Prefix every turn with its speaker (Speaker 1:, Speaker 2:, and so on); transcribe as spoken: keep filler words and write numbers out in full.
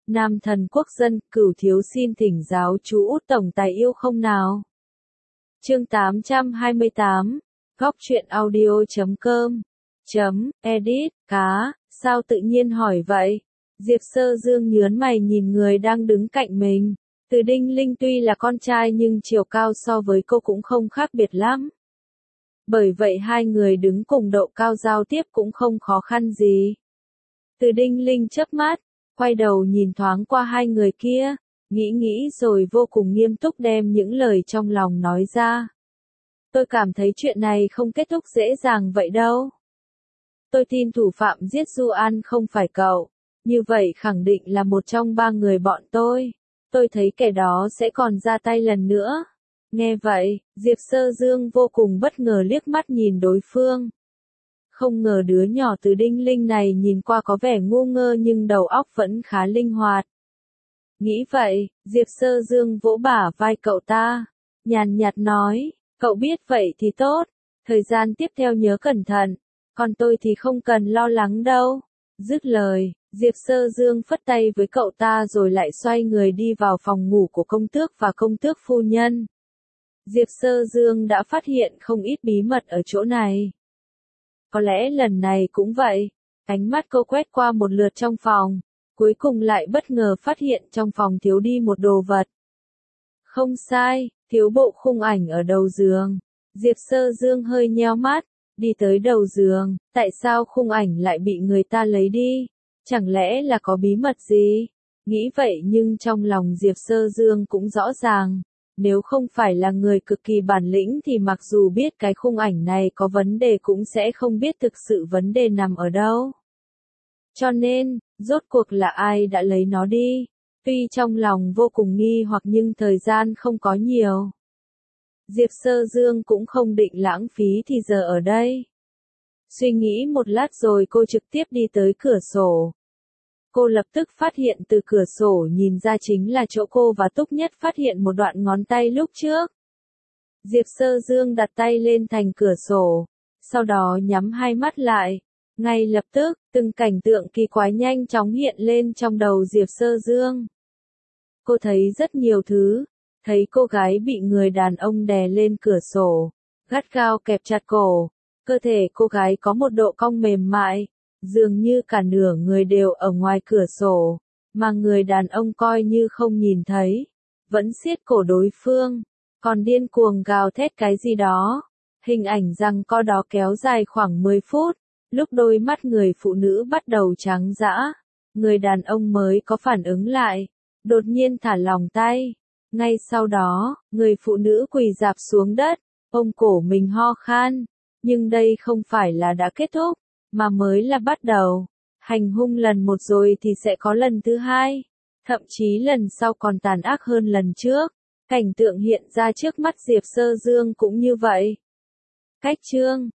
Speaker 1: Nam thần quốc dân, Cửu thiếu xin thỉnh giáo chú Út tổng tài yêu không nào. Chương tám trăm hai mươi tám, góc truyện audio chấm com, chấm, edit, cá, sao tự nhiên hỏi vậy? Diệp Sơ Dương nhớn mày nhìn người đang đứng cạnh mình. Từ Đinh Linh tuy là con trai nhưng chiều cao so với cô cũng không khác biệt lắm. Bởi vậy hai người đứng cùng độ cao giao tiếp cũng không khó khăn gì. Từ Đinh Linh chớp mắt, quay đầu nhìn thoáng qua hai người kia, nghĩ nghĩ rồi vô cùng nghiêm túc đem những lời trong lòng nói ra. Tôi cảm thấy chuyện này không kết thúc dễ dàng vậy đâu. Tôi tin thủ phạm giết Du An không phải cậu, như vậy khẳng định là một trong ba người bọn tôi. Tôi thấy kẻ đó sẽ còn ra tay lần nữa. Nghe vậy, Diệp Sơ Dương vô cùng bất ngờ liếc mắt nhìn đối phương. Không ngờ đứa nhỏ Từ Đinh Linh này nhìn qua có vẻ ngu ngơ nhưng đầu óc vẫn khá linh hoạt. Nghĩ vậy, Diệp Sơ Dương vỗ bả vai cậu ta, nhàn nhạt nói, cậu biết vậy thì tốt, thời gian tiếp theo nhớ cẩn thận, còn tôi thì không cần lo lắng đâu. Dứt lời, Diệp Sơ Dương phất tay với cậu ta rồi lại xoay người đi vào phòng ngủ của công tước và công tước phu nhân. Diệp Sơ Dương đã phát hiện không ít bí mật ở chỗ này. Có lẽ lần này cũng vậy, ánh mắt cô quét qua một lượt trong phòng, cuối cùng lại bất ngờ phát hiện trong phòng thiếu đi một đồ vật. Không sai, thiếu bộ khung ảnh ở đầu giường. Diệp Sơ Dương hơi nheo mắt, đi tới đầu giường, tại sao khung ảnh lại bị người ta lấy đi? Chẳng lẽ là có bí mật gì? Nghĩ vậy nhưng trong lòng Diệp Sơ Dương cũng rõ ràng, nếu không phải là người cực kỳ bản lĩnh thì mặc dù biết cái khung ảnh này có vấn đề cũng sẽ không biết thực sự vấn đề nằm ở đâu. Cho nên, rốt cuộc là ai đã lấy nó đi? Tuy trong lòng vô cùng nghi hoặc nhưng thời gian không có nhiều. Diệp Sơ Dương cũng không định lãng phí thì giờ ở đây. Suy nghĩ một lát rồi cô trực tiếp đi tới cửa sổ. Cô lập tức phát hiện từ cửa sổ nhìn ra chính là chỗ cô và Túc Nhất phát hiện một đoạn ngón tay lúc trước. Diệp Sơ Dương đặt tay lên thành cửa sổ, sau đó nhắm hai mắt lại. Ngay lập tức, từng cảnh tượng kỳ quái nhanh chóng hiện lên trong đầu Diệp Sơ Dương. Cô thấy rất nhiều thứ, thấy cô gái bị người đàn ông đè lên cửa sổ, gắt gao kẹp chặt cổ, cơ thể cô gái có một độ cong mềm mại, dường như cả nửa người đều ở ngoài cửa sổ, mà người đàn ông coi như không nhìn thấy, vẫn siết cổ đối phương, còn điên cuồng gào thét cái gì đó. Hình ảnh giằng co đó kéo dài khoảng mười phút, lúc đôi mắt người phụ nữ bắt đầu trắng dã, người đàn ông mới có phản ứng lại, đột nhiên thả lỏng tay. Ngay sau đó, người phụ nữ quỳ rạp xuống đất, ôm cổ mình ho khan, nhưng đây không phải là đã kết thúc, mà mới là bắt đầu. Hành hung lần một rồi thì sẽ có lần thứ hai, thậm chí lần sau còn tàn ác hơn lần trước. Cảnh tượng hiện ra trước mắt Diệp Sơ Dương cũng như vậy. Cách chương